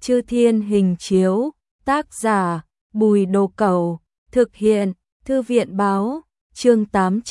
Chư Thiên hình chiếu, tác giả, Bùi Đồ Cẩu, thực hiện, Thư viện báo, chương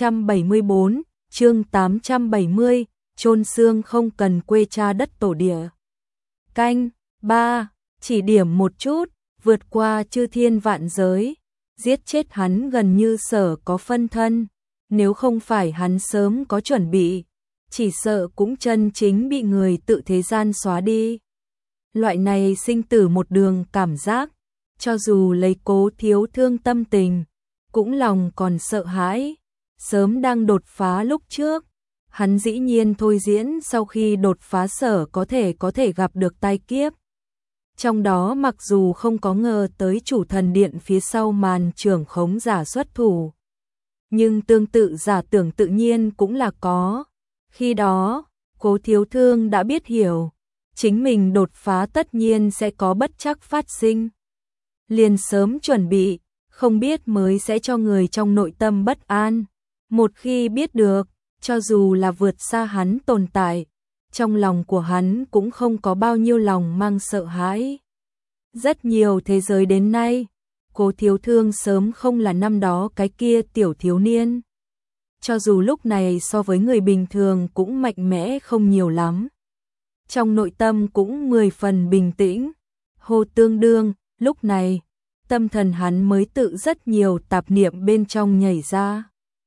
874, chương 870, chôn xương không cần quê cha đất tổ địa. Canh, 3, chỉ điểm một chút, vượt qua chư thiên vạn giới, giết chết hắn gần như sở có phân thân, nếu không phải hắn sớm có chuẩn bị, chỉ sợ cũng chân chính bị người tự thế gian xóa đi. Loại này sinh tử một đường cảm giác, cho dù lấy Cố Thiếu Thương tâm tình, cũng lòng còn sợ hãi, sớm đang đột phá lúc trước, hắn dĩ nhiên thôi diễn sau khi đột phá sở có thể gặp được tai kiếp. Trong đó mặc dù không có ngờ tới chủ thần điện phía sau màn trưởng khống giả xuất thủ, nhưng tương tự giả tưởng tự nhiên cũng là có. Khi đó, Cố Thiếu Thương đã biết hiểu, chính mình đột phá tất nhiên sẽ có bất trắc phát sinh. Liền sớm chuẩn bị, không biết mới sẽ cho người trong nội tâm bất an. Một khi biết được, cho dù là vượt xa hắn tồn tại, trong lòng của hắn cũng không có bao nhiêu lòng mang sợ hãi. Rất nhiều thế giới đến nay, Cố Thiếu Thương sớm không là năm đó cái kia tiểu thiếu niên. Cho dù lúc này so với người bình thường cũng mạnh mẽ không nhiều lắm. Trong nội tâm cũng 10 phần bình tĩnh. Hồ tương đương, lúc này, tâm thần hắn mới tự rất nhiều tạp niệm bên trong nhảy ra.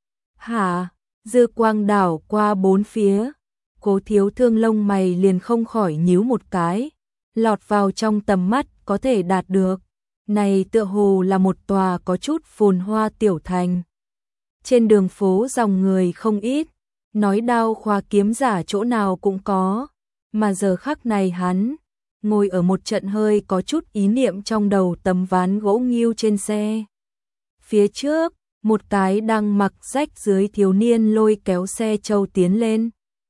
Hả, dư quang đảo qua bốn phía, Cố Thiếu Thương lông mày liền không khỏi nhíu một cái, lọt vào trong tầm mắt có thể đạt được. Này tựa hồ là một tòa có chút phồn hoa tiểu thành. Trên đường phố dòng người không ít, nói đao khoa kiếm giả chỗ nào cũng có, mà giờ khắc này hắn ngồi ở một trận hơi có chút ý niệm trong đầu tấm ván gỗ nghêu trên xe. Phía trước, một cái đang mặc rách dưới thiếu niên lôi kéo xe trâu tiến lên.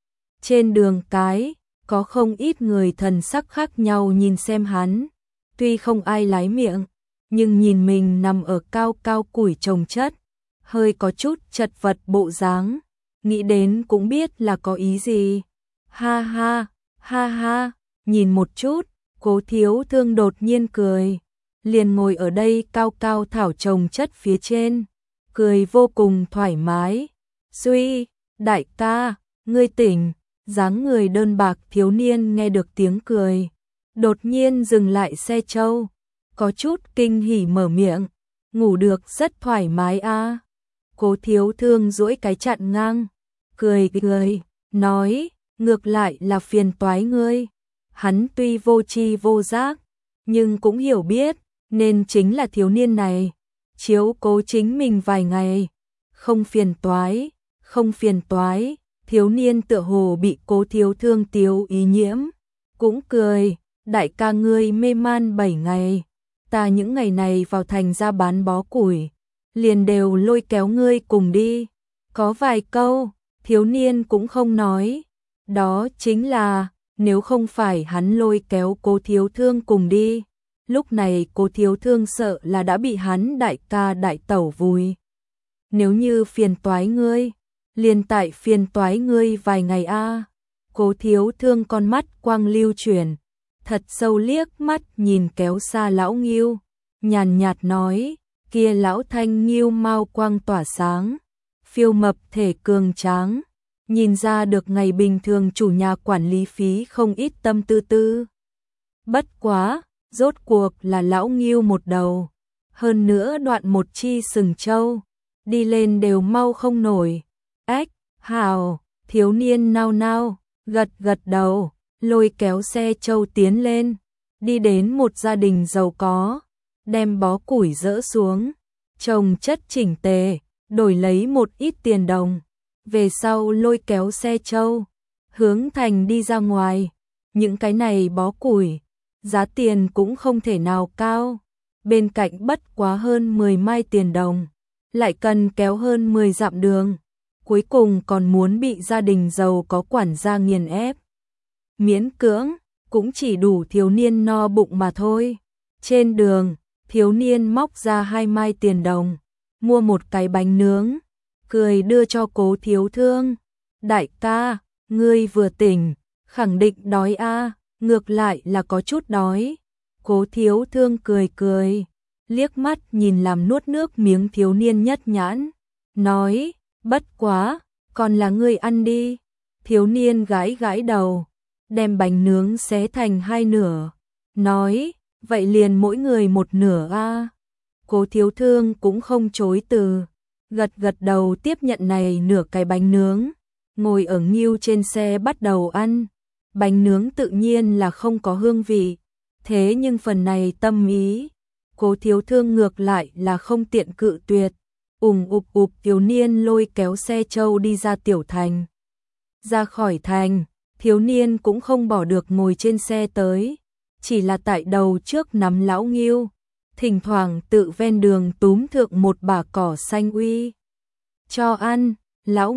Trên đường cái, có không ít người thần sắc khác nhau nhìn xem hắn, tuy không ai lái miệng, nhưng nhìn mình nằm ở cao cao củi trồng chất, hơi có chút chật vật bộ dáng, nghĩ đến cũng biết là có ý gì. Ha ha, ha ha, nhìn một chút, Cố Thiếu Thương đột nhiên cười, liền ngồi ở đây cao cao thảo trồng chất phía trên, cười vô cùng thoải mái. Suy, đại ca, ngươi tỉnh, dáng người đơn bạc thiếu niên nghe được tiếng cười, đột nhiên dừng lại xe trâu, có chút kinh hỉ mở miệng, ngủ được rất thoải mái a. Cố Thiếu Thương duỗi cái chặn ngang, cười cười, nói, ngược lại là phiền toái ngươi. Hắn tuy vô tri vô giác, nhưng cũng hiểu biết, nên chính là thiếu niên này, chiếu cố chính mình vài ngày. Không phiền toái, không phiền toái, thiếu niên tựa hồ bị Cố Thiếu Thương tiếu ý nhiễm, cũng cười, đại ca ngươi mê man 7 ngày, ta những ngày này vào thành ra bán bó củi, liền đều lôi kéo ngươi cùng đi. Có vài câu, thiếu niên cũng không nói, đó chính là, nếu không phải hắn lôi kéo Cố Thiếu Thương cùng đi, lúc này Cố Thiếu Thương sợ là đã bị hắn đại ca đại tẩu vùi. Nếu như phiền toái ngươi, liền tại phiền toái ngươi vài ngày a. Cố Thiếu Thương con mắt quang lưu chuyển, thật sâu liếc mắt nhìn kéo xa lão Ngưu, nhàn nhạt nói, kia lão thanh Ngưu mau quang tỏa sáng, phiêu mập thể cường tráng, nhìn ra được ngày bình thường chủ nhà quản lý phí không ít tâm tư tư. Bất quá, rốt cuộc là lão Ngưu một đầu, hơn nữa đoạn một chi sừng trâu, đi lên đều mau không nổi. Ếch, hào, thiếu niên nao nao, gật gật đầu, lôi kéo xe trâu tiến lên, đi đến một gia đình giàu có, đem bó củi dỡ xuống, trồng chất chỉnh tề, đổi lấy một ít tiền đồng. Về sau lôi kéo xe trâu, hướng thành đi ra ngoài. Những cái này bó củi, giá tiền cũng không thể nào cao, bên cạnh bất quá hơn 10 mai tiền đồng, lại cần kéo hơn 10 dặm đường, cuối cùng còn muốn bị gia đình giàu có quản gia nghiền ép. Miễn cưỡng, cũng chỉ đủ thiếu niên no bụng mà thôi. Trên đường, thiếu niên móc ra 2 mai tiền đồng, mua một cái bánh nướng, cười đưa cho Cố Thiếu Thương. Đại ca, ngươi vừa tỉnh, khẳng định đói a. Ngược lại là có chút đói. Cố Thiếu Thương cười cười, liếc mắt nhìn làm nuốt nước miếng thiếu niên nhất nhãn, nói, bất quá, còn là ngươi ăn đi. Thiếu niên gãi gãi đầu, đem bánh nướng xé thành hai nửa, nói, vậy liền mỗi người một nửa a. Cố Thiếu Thương cũng không chối từ, gật gật đầu tiếp nhận này nửa cái bánh nướng, ngồi ở Ngưu trên xe bắt đầu ăn. Bánh nướng tự nhiên là không có hương vị, thế nhưng phần này tâm ý, Cố Thiếu Thương ngược lại là không tiện cự tuyệt. Ụp thiếu niên lôi kéo xe trâu đi ra tiểu thành. Ra khỏi thành, thiếu niên cũng không bỏ được ngồi trên xe tới, chỉ là tại đầu trước nắm lão Ngưu, thỉnh thoảng tự ven đường túm thượng một bả cỏ xanh uy. Cho ăn, lão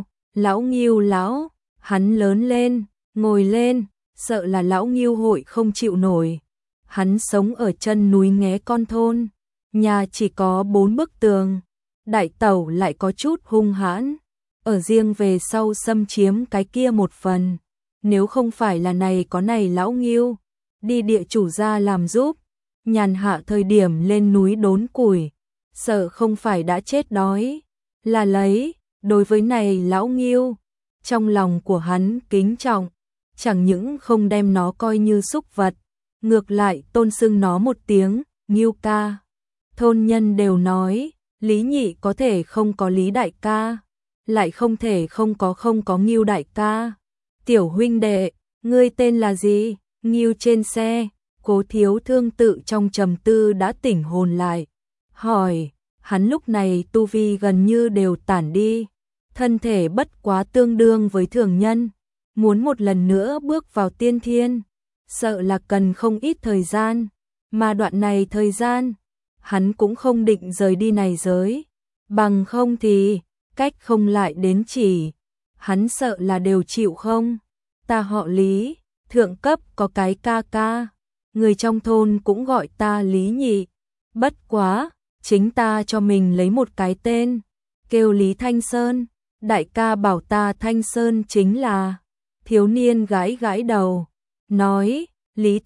Ngưu lão, hắn lớn lên, ngồi lên, sợ là lão Ngưu hội không chịu nổi. Hắn sống ở chân núi nghé con thôn, nhà chỉ có 4 bức tường, đại tẩu lại có chút hung hãn, ở riêng về sau xâm chiếm cái kia một phần. Nếu không phải là này có này lão Ngưu, đi địa chủ gia làm giúp, nhàn hạ thời điểm lên núi đốn củi, sợ không phải đã chết đói. Là lấy, đối với này lão Ngưu, trong lòng của hắn kính trọng, chẳng những không đem nó coi như súc vật, ngược lại tôn xưng nó một tiếng, Ngưu ca. Thôn nhân đều nói, Lý Nhị có thể không có Lý đại ca, lại không thể không có Ngưu đại ca. Tiểu huynh đệ, ngươi tên là gì? Ngưu trên xe, Cố Thiếu Thương tự trong trầm tư đã tỉnh hồn lại, hỏi, hắn lúc này tu vi gần như đều tản đi, thân thể bất quá tương đương với thường nhân, muốn một lần nữa bước vào tiên thiên, sợ là cần không ít thời gian, mà đoạn này thời gian, hắn cũng không định rời đi này giới, bằng không thì, cách không lại đến chỉ, hắn sợ là đều chịu không. Ta họ Lý, thượng cấp có cái ca ca, người trong thôn cũng gọi ta Lý Nhị, bất quá, chính ta cho mình lấy một cái tên, kêu Lý Thanh Sơn, đại ca bảo ta Thanh Sơn chính là. Thiếu niên gãi gãi đầu, nói, Lý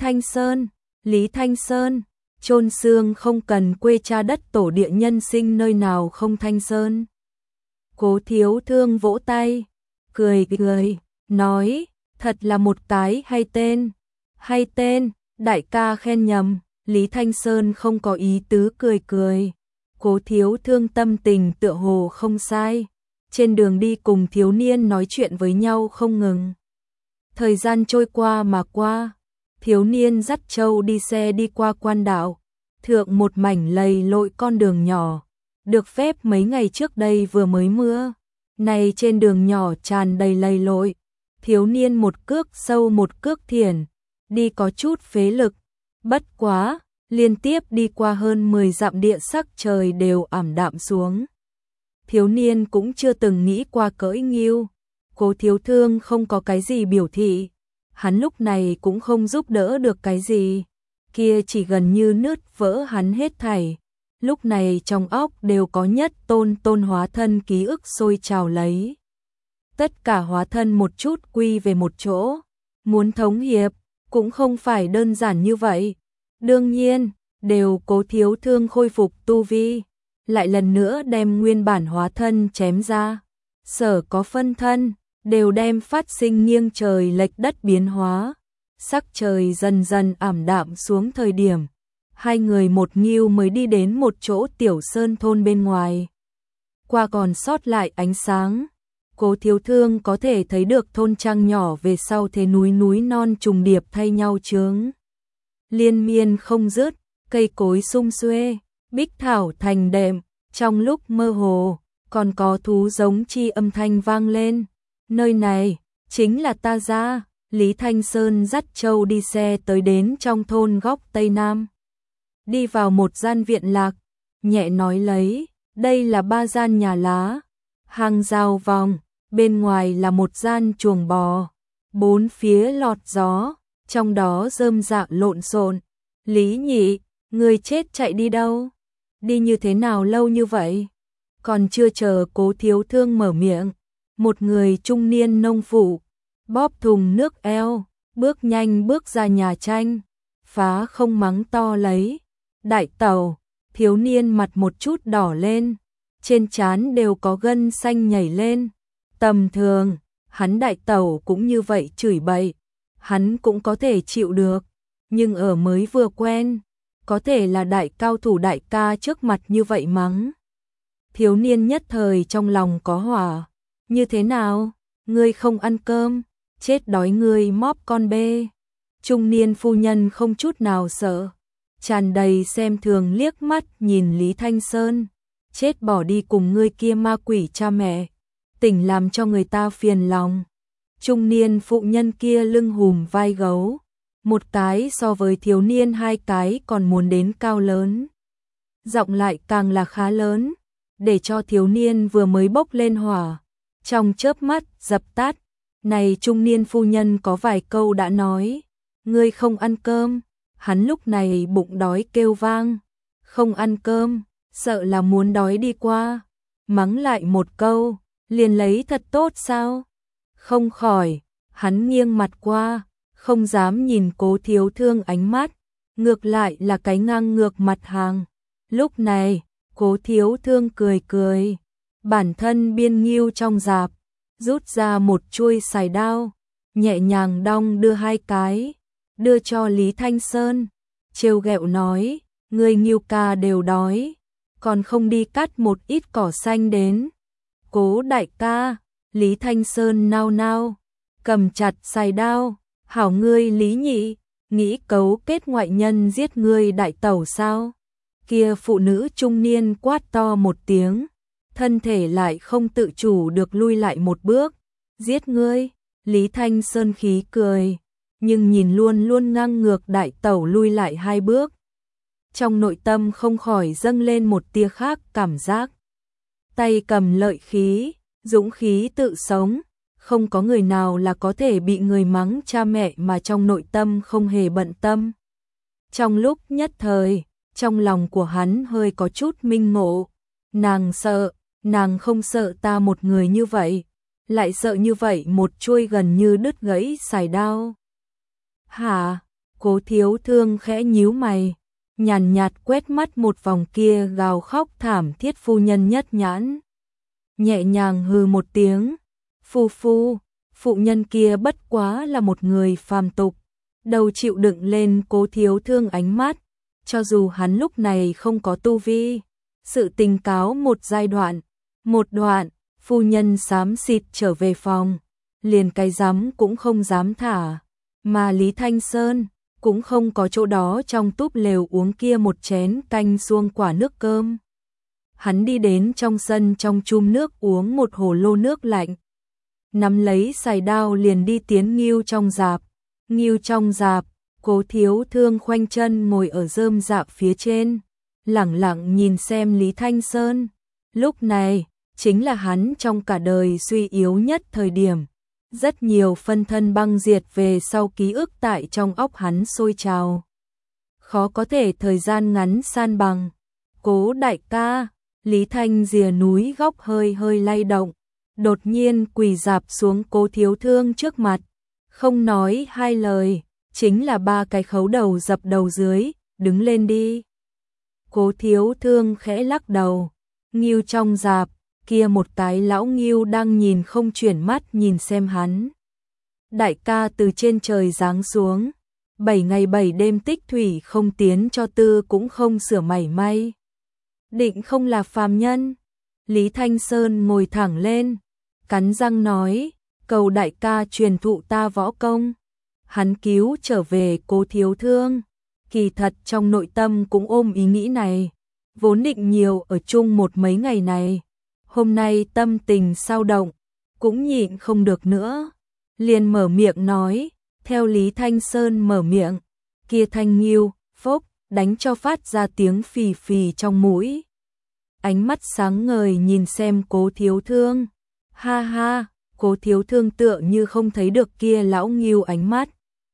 Thanh Sơn, chôn xương không cần quê cha đất tổ địa nhân sinh nơi nào không thanh sơn. Cố Thiếu Thương vỗ tay, cười, nói, thật là một cái hay tên, đại ca khen nhầm. Lý Thanh Sơn không có ý tứ cười. Cố Thiếu Thương tâm tình tựa hồ không sai, trên đường đi cùng thiếu niên nói chuyện với nhau không ngừng. Thời gian trôi qua mà qua, thiếu niên dắt trâu đi xe đi qua quan đạo, thượng một mảnh lầy lội con đường nhỏ, được phép mấy ngày trước đây vừa mới mưa, này trên đường nhỏ tràn đầy lầy lội, thiếu niên một cước sâu một cước thiển, đi có chút phế lực, bất quá, liên tiếp đi qua hơn 10 dặm địa sắc trời đều ảm đạm xuống. Thiếu niên cũng chưa từng nghĩ qua cưỡi Ngưu. Cố Thiếu Thương không có cái gì biểu thị, hắn lúc này cũng không giúp đỡ được cái gì, kia chỉ gần như nứt vỡ hắn hết thảy. Lúc này trong óc đều có nhất tôn hóa thân ký ức sôi trào lấy. Tất cả hóa thân một chút quy về một chỗ, muốn thống hiệp, cũng không phải đơn giản như vậy. Đương nhiên, đều Cố Thiếu Thương khôi phục tu vi, lại lần nữa đem nguyên bản hóa thân chém ra. Sở có phân thân, đều đem phát sinh nghiêng trời lệch đất biến hóa. Sắc trời dần dần ảm đạm xuống thời điểm, hai người một Ngưu mới đi đến một chỗ tiểu sơn thôn bên ngoài. Qua còn sót lại ánh sáng, Cố Thiếu Thương có thể thấy được thôn trang nhỏ về sau thế núi non trùng điệp thay nhau chướng. Liên miên không dứt, cây cối sum xuê, bích thảo thành đệm, trong lúc mơ hồ, còn có thú giống chi âm thanh vang lên. Nơi này, chính là ta ra. Lý Thanh Sơn dắt trâu đi xe tới đến trong thôn góc Tây Nam. Đi vào một gian viện lạc, nhẹ nói lấy, đây là 3 gian nhà lá, hàng rào vòng, bên ngoài là một gian chuồng bò, 4 phía lọt gió, trong đó rơm rạ lộn xộn. Lý Nhị, người chết chạy đi đâu? Đi như thế nào lâu như vậy? Còn chưa chờ Cố Thiếu Thương mở miệng, một người trung niên nông phụ, bóp thùng nước eo, bước nhanh bước ra nhà tranh, phá không mắng to lấy. Đại tẩu, thiếu niên mặt một chút đỏ lên, trên trán đều có gân xanh nhảy lên. Tầm thường, hắn đại tẩu cũng như vậy chửi bậy, hắn cũng có thể chịu được, nhưng ở mới vừa quen, có thể là đại cao thủ đại ca trước mặt như vậy mắng. Thiếu niên nhất thời trong lòng có hỏa, như thế nào, ngươi không ăn cơm, chết đói ngươi móp con bê. Trung niên phu nhân không chút nào sợ, tràn đầy xem thường liếc mắt nhìn Lý Thanh Sơn, chết bỏ đi cùng ngươi kia ma quỷ cha mẹ, tỉnh làm cho người ta phiền lòng. Trung niên phụ nhân kia lưng hùm vai gấu, một cái so với thiếu niên hai cái còn muốn đến cao lớn. Giọng lại càng là khá lớn, để cho thiếu niên vừa mới bốc lên hỏa, trong chớp mắt dập tắt. Này trung niên phu nhân có vài câu đã nói, ngươi không ăn cơm, hắn lúc này bụng đói kêu vang, không ăn cơm, sợ là muốn đói đi qua, mắng lại một câu, liền lấy thật tốt sao? Không khỏi, hắn nghiêng mặt qua, không dám nhìn Cố Thiếu Thương ánh mắt, ngược lại là cái ngang ngược mặt hàng. Lúc này, Cố Thiếu Thương cười cười, bản thân biên nghiêu trong rạp, rút ra một chuôi sài đao, nhẹ nhàng đong đưa hai cái, đưa cho Lý Thanh Sơn, trêu ghẹo nói, người nghiêu ca đều đói, còn không đi cắt một ít cỏ xanh đến. Cố đại ca, Lý Thanh Sơn nao nao, cầm chặt sài đao, hảo ngươi Lý nhị, nghĩ cấu kết ngoại nhân giết ngươi đại tẩu sao? Kia phụ nữ trung niên quát to một tiếng, thân thể lại không tự chủ được lui lại một bước, giết ngươi. Lý Thanh Sơn khí cười, nhưng nhìn luôn luôn ngang ngược đại tẩu lui lại hai bước, trong nội tâm không khỏi dâng lên một tia khác cảm giác. Tay cầm lợi khí, dũng khí tự sống, không có người nào là có thể bị người mắng cha mẹ mà trong nội tâm không hề bận tâm. Trong lúc nhất thời, trong lòng của hắn hơi có chút minh ngộ, nàng sợ, nàng không sợ ta một người như vậy, lại sợ như vậy một chuôi gần như đứt gãy sài đao. Hả? Cố Thiếu Thương khẽ nhíu mày, nhàn nhạt quét mắt một vòng kia gào khóc thảm thiết phu nhân nhất nhãn. Nhẹ nhàng hừ một tiếng, phụ nhân kia bất quá là một người phàm tục, đầu chịu đựng lên Cố Thiếu Thương ánh mắt, cho dù hắn lúc này không có tu vi. Sự tình cáo một đoạn, phu nhân xám xịt trở về phòng, liền cái giám cũng không dám thả, mà Lý Thanh Sơn cũng không có chỗ đó trong túp lều uống kia một chén canh xuông quả nước cơm. Hắn đi đến trong sân trong chum nước uống một hồ lô nước lạnh, nắm lấy sài đao liền đi tiến nghiêu trong rạp. Nghiêu trong rạp, Cố Thiếu Thương khoanh chân ngồi ở rơm rạ phía trên, lẳng lặng nhìn xem Lý Thanh Sơn. Lúc này, chính là hắn trong cả đời suy yếu nhất thời điểm. Rất nhiều phân thân băng diệt về sau ký ức tại trong óc hắn sôi trào. Khó có thể thời gian ngắn san bằng. Cố đại ca, Lý Thanh rìa núi góc hơi hơi lay động, đột nhiên quỳ rạp xuống Cố Thiếu Thương trước mặt, không nói hai lời, chính là ba cái khấu đầu dập đầu dưới, đứng lên đi. Cố Thiếu Thương khẽ lắc đầu, nghiêu trong rạp, kia một cái lão nghiêu đang nhìn không chuyển mắt nhìn xem hắn. Đại ca từ trên trời giáng xuống, 7 ngày 7 đêm tích thủy không tiến cho tư cũng không sửa mảy may. Định không là phàm nhân. Lý Thanh Sơn ngồi thẳng lên, cắn răng nói, cầu đại ca truyền thụ ta võ công. Hắn cứu trở về Cố Thiếu Thương, kỳ thật trong nội tâm cũng ôm ý nghĩ này, vốn định nhiều ở chung một mấy ngày này. Hôm nay tâm tình sao động, cũng nhịn không được nữa, liền mở miệng nói, theo Lý Thanh Sơn mở miệng, kia thanh nghiêu, phốc, đánh cho phát ra tiếng phì phì trong mũi. Ánh mắt sáng ngời nhìn xem Cố Thiếu Thương, ha ha, Cố Thiếu Thương tựa như không thấy được kia lão nghiêu ánh mắt.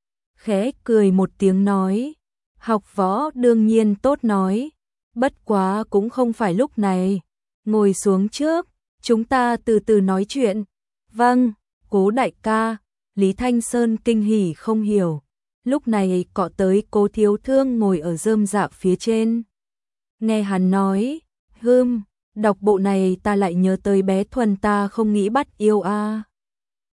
Khẽ cười một tiếng nói, học võ đương nhiên tốt nói, bất quá cũng không phải lúc này. Ngồi xuống trước, chúng ta từ từ nói chuyện. Vâng, Cố đại ca. Lý Thanh Sơn kinh hỉ không hiểu, lúc này cọ tới Cố Thiếu Thương ngồi ở rơm rạ phía trên. Nghe hắn nói, đọc bộ này ta lại nhớ tới bé Thuần ta không nghĩ bắt yêu a.